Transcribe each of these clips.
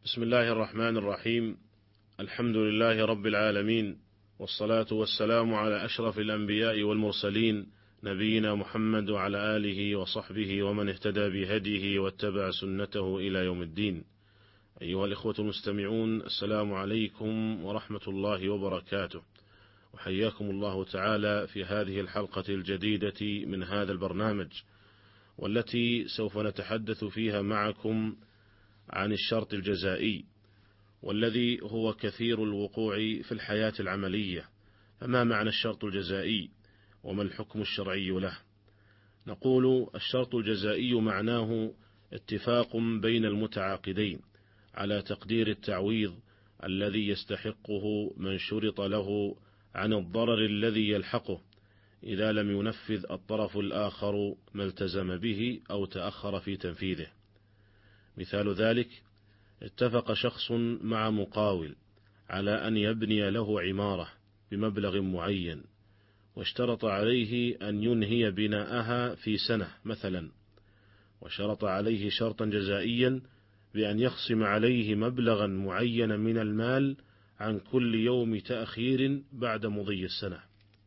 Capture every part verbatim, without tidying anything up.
بسم الله الرحمن الرحيم. الحمد لله رب العالمين، والصلاة والسلام على أشرف الأنبياء والمرسلين، نبينا محمد وعلى آله وصحبه ومن اهتدى بهديه واتبع سنته إلى يوم الدين. أيها الإخوة المستمعون، السلام عليكم ورحمة الله وبركاته، وحياكم الله تعالى في هذه الحلقة الجديدة من هذا البرنامج، والتي سوف نتحدث فيها معكم عن الشرط الجزائي، والذي هو كثير الوقوع في الحياة العملية. فما معنى الشرط الجزائي وما الحكم الشرعي له؟ نقول الشرط الجزائي معناه اتفاق بين المتعاقدين على تقدير التعويض الذي يستحقه من شرط له عن الضرر الذي يلحقه إذا لم ينفذ الطرف الآخر ما التزم به أو تأخر في تنفيذه. مثال ذلك: اتفق شخص مع مقاول على أن يبني له عمارة بمبلغ معين، واشترط عليه أن ينهي بناءها في سنة مثلا، وشرط عليه شرطا جزائيا بأن يخصم عليه مبلغا معينا من المال عن كل يوم تأخير بعد مضي السنة.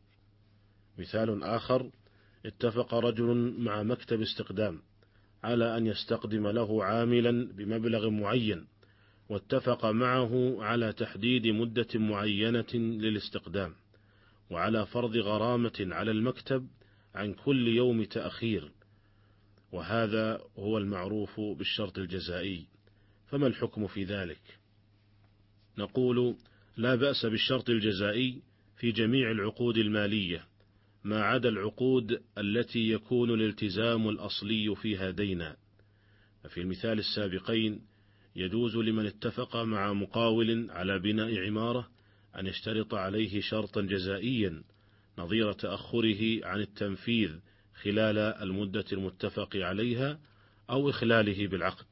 مثال آخر: اتفق رجل مع مكتب استقدام على أن يستقدم له عاملا بمبلغ معين، واتفق معه على تحديد مدة معينة للاستقدام، وعلى فرض غرامة على المكتب عن كل يوم تأخير، وهذا هو المعروف بالشرط الجزائي. فما الحكم في ذلك؟ نقول لا بأس بالشرط الجزائي في جميع العقود المالية، ما عدا العقود التي يكون الالتزام الأصلي فيها دينا. ففي المثال السابقين يجوز لمن اتفق مع مقاول على بناء عمارة أن يشترط عليه شرطا جزائيا نظير تأخره عن التنفيذ خلال المدة المتفق عليها أو إخلاله بالعقد.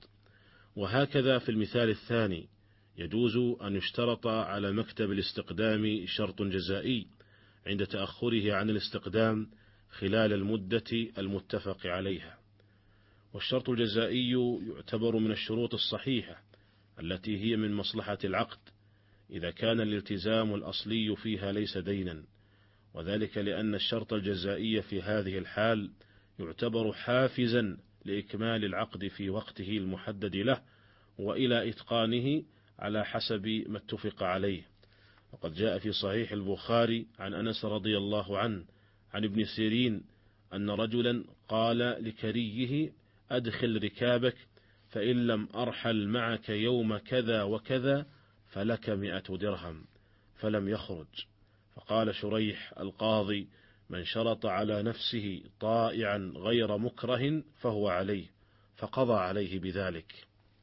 وهكذا في المثال الثاني يجوز أن يشترط على مكتب الاستقدام شرط جزائي عند تأخره عن الاستقدام خلال المدة المتفق عليها. والشرط الجزائي يعتبر من الشروط الصحيحة التي هي من مصلحة العقد إذا كان الالتزام الأصلي فيها ليس دينا، وذلك لأن الشرط الجزائي في هذه الحال يعتبر حافزا لإكمال العقد في وقته المحدد له وإلى إتقانه على حسب ما اتفق عليه. وقد جاء في صحيح البخاري عن أنس رضي الله عنه عن ابن سيرين أن رجلا قال لكريه: أدخل ركابك، فإن لم أرحل معك يوم كذا وكذا فلك مئة درهم، فلم يخرج. فقال شريح القاضي: من شرط على نفسه طائعا غير مكره فهو عليه، فقضى عليه بذلك.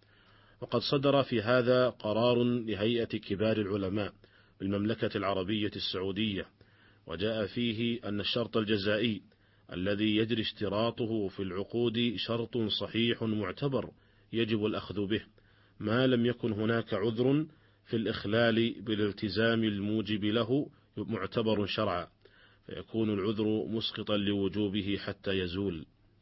وقد صدر في هذا قرار لهيئة كبار العلماء بالمملكة العربية السعودية، وجاء فيه أن الشرط الجزائي الذي يجري اشتراطه في العقود شرط صحيح معتبر يجب الأخذ به، ما لم يكن هناك عذر في الإخلال بالالتزام الموجب له معتبر شرعا، فيكون العذر مسقطا لوجوبه حتى يزول.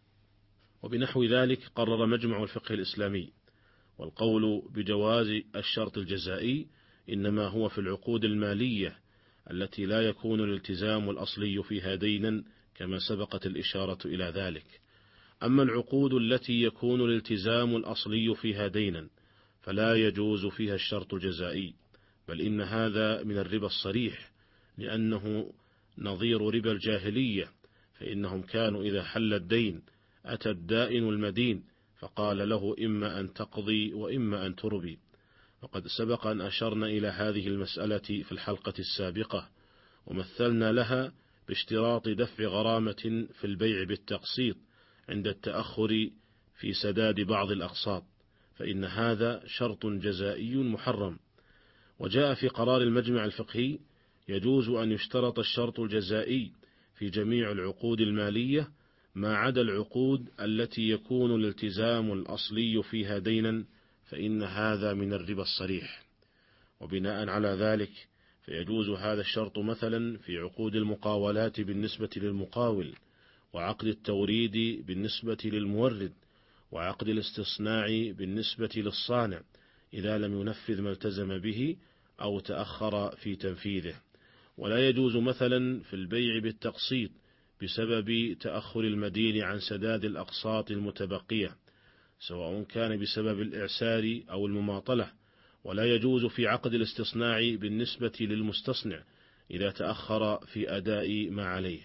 وبنحو ذلك قرر مجمع الفقه الإسلامي، والقول بجواز الشرط الجزائي إنما هو في العقود المالية التي لا يكون الالتزام الأصلي فيها دينا كما سبقت الإشارة إلى ذلك. أما العقود التي يكون الالتزام الأصلي فيها دينا فلا يجوز فيها الشرط الجزائي، بل إن هذا من الربا الصريح، لأنه نظير ربا الجاهلية، فإنهم كانوا إذا حل الدين أتى الدائن المدين فقال له: إما أن تقضي وإما أن تربي. وقد سبق أن أشرنا إلى هذه المسألة في الحلقة السابقة، ومثلنا لها باشتراط دفع غرامة في البيع بالتقسيط عند التأخر في سداد بعض الأقساط، فإن هذا شرط جزائي محرم. وجاء في قرار المجمع الفقهي: يجوز أن يشترط الشرط الجزائي في جميع العقود المالية ما عدا العقود التي يكون الالتزام الأصلي فيها دينا، فإن هذا من الربا الصريح. وبناء على ذلك فيجوز هذا الشرط مثلا في عقود المقاولات بالنسبة للمقاول، وعقد التوريد بالنسبة للمورد، وعقد الاستصناع بالنسبة للصانع، إذا لم ينفذ ما التزم به أو تأخر في تنفيذه. ولا يجوز مثلا في البيع بالتقسيط بسبب تأخر المدين عن سداد الأقساط المتبقية، سواء كان بسبب الإعسار أو المماطلة. ولا يجوز في عقد الاستصناع بالنسبة للمستصنع إذا تأخر في أداء ما عليه.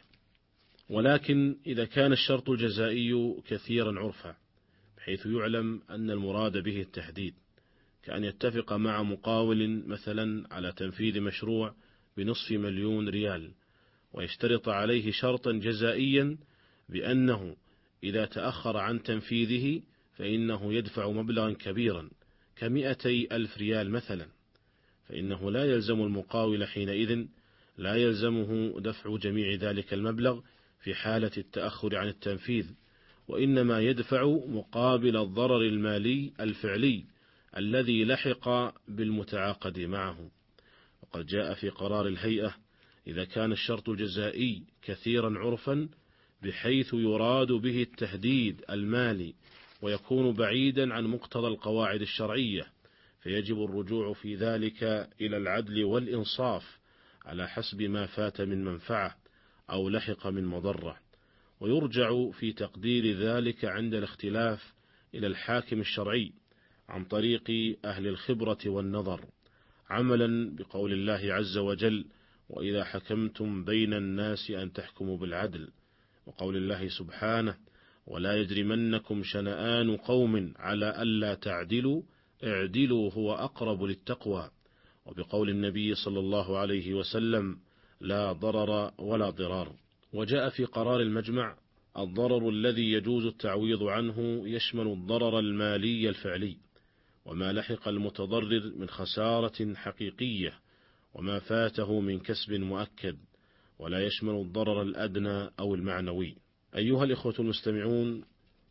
ولكن إذا كان الشرط الجزائي كثيرا عرفا بحيث يعلم أن المراد به التحديد، كأن يتفق مع مقاول مثلا على تنفيذ مشروع بنصف مليون ريال، ويشترط عليه شرطا جزائيا بأنه إذا تأخر عن تنفيذه فإنه يدفع مبلغا كبيرا كمئتي ألف ريال مثلا، فإنه لا يلزم المقاول حينئذ لا يلزمه دفع جميع ذلك المبلغ في حالة التأخر عن التنفيذ، وإنما يدفع مقابل الضرر المالي الفعلي الذي لحق بالمتعاقد معه. وقد جاء في قرار الهيئة إذا كان الشرط الجزائي كثيرا عرفا بحيث يراد به التهديد المالي ويكون بعيدا عن مقتضى القواعد الشرعية، فيجب الرجوع في ذلك إلى العدل والإنصاف على حسب ما فات من منفعة أو لحق من مضرة، ويرجع في تقدير ذلك عند الاختلاف إلى الحاكم الشرعي عن طريق أهل الخبرة والنظر، عملا بقول الله عز وجل: وإذا حكمتم بين الناس أن تحكموا بالعدل، وقول الله سبحانه: ولا يجرمنكم شنآن قوم على ألا تعدلوا اعدلوا هو أقرب للتقوى، وبقول النبي صلى الله عليه وسلم: لا ضرر ولا ضرار. وجاء في قرار المجمع: الضرر الذي يجوز التعويض عنه يشمل الضرر المالي الفعلي وما لحق المتضرر من خسارة حقيقية وما فاته من كسب مؤكد، ولا يشمل الضرر الأدنى أو المعنوي. أيها الإخوة المستمعون،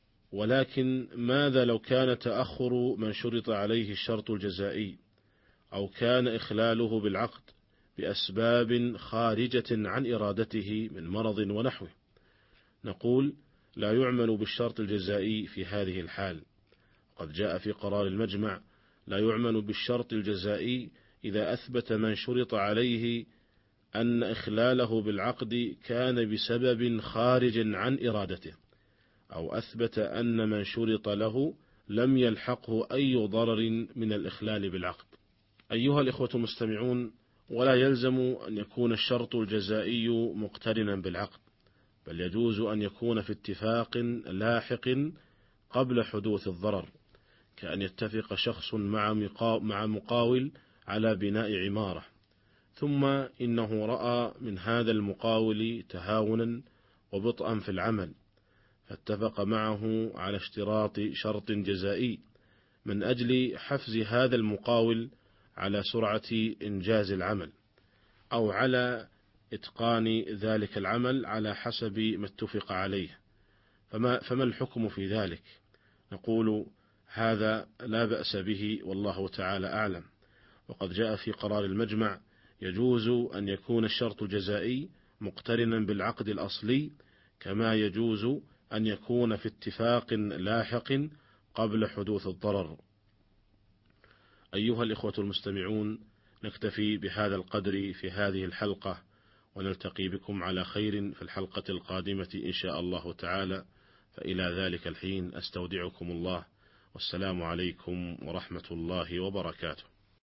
ولكن ماذا لو كان تأخر من شرط عليه الشرط الجزائي أو كان إخلاله بالعقد بأسباب خارجة عن إرادته من مرض ونحوه؟ نقول: لا يعمل بالشرط الجزائي في هذه الحال. قد جاء في قرار المجمع: لا يعمل بالشرط الجزائي إذا أثبت من شرط عليه أن إخلاله بالعقد كان بسبب خارج عن إرادته، أو أثبت أن من شرط له لم يلحقه أي ضرر من الإخلال بالعقد. أيها الإخوة المستمعون، ولا يلزم أن يكون الشرط الجزائي مقترنا بالعقد، بل يجوز أن يكون في اتفاق لاحق قبل حدوث الضرر، كأن يتفق شخص مع مقاول على بناء عمارة، ثم إنه رأى من هذا المقاول تهاونا وبطئا في العمل، فاتفق معه على اشتراط شرط جزائي من أجل حفز هذا المقاول على سرعة إنجاز العمل، أو على إتقان ذلك العمل على حسب ما اتفق عليه. فما, فما الحكم في ذلك؟ نقول: هذا لا بأس به، والله تعالى أعلم. وقد جاء في قرار المجمع: يجوز أن يكون الشرط الجزائي مقترنا بالعقد الأصلي، كما يجوز أن يكون في اتفاق لاحق قبل حدوث الضرر. أيها الإخوة المستمعون، نكتفي بهذا القدر في هذه الحلقة، ونلتقي بكم على خير في الحلقة القادمة إن شاء الله تعالى. فإلى ذلك الحين أستودعكم الله، والسلام عليكم ورحمة الله وبركاته.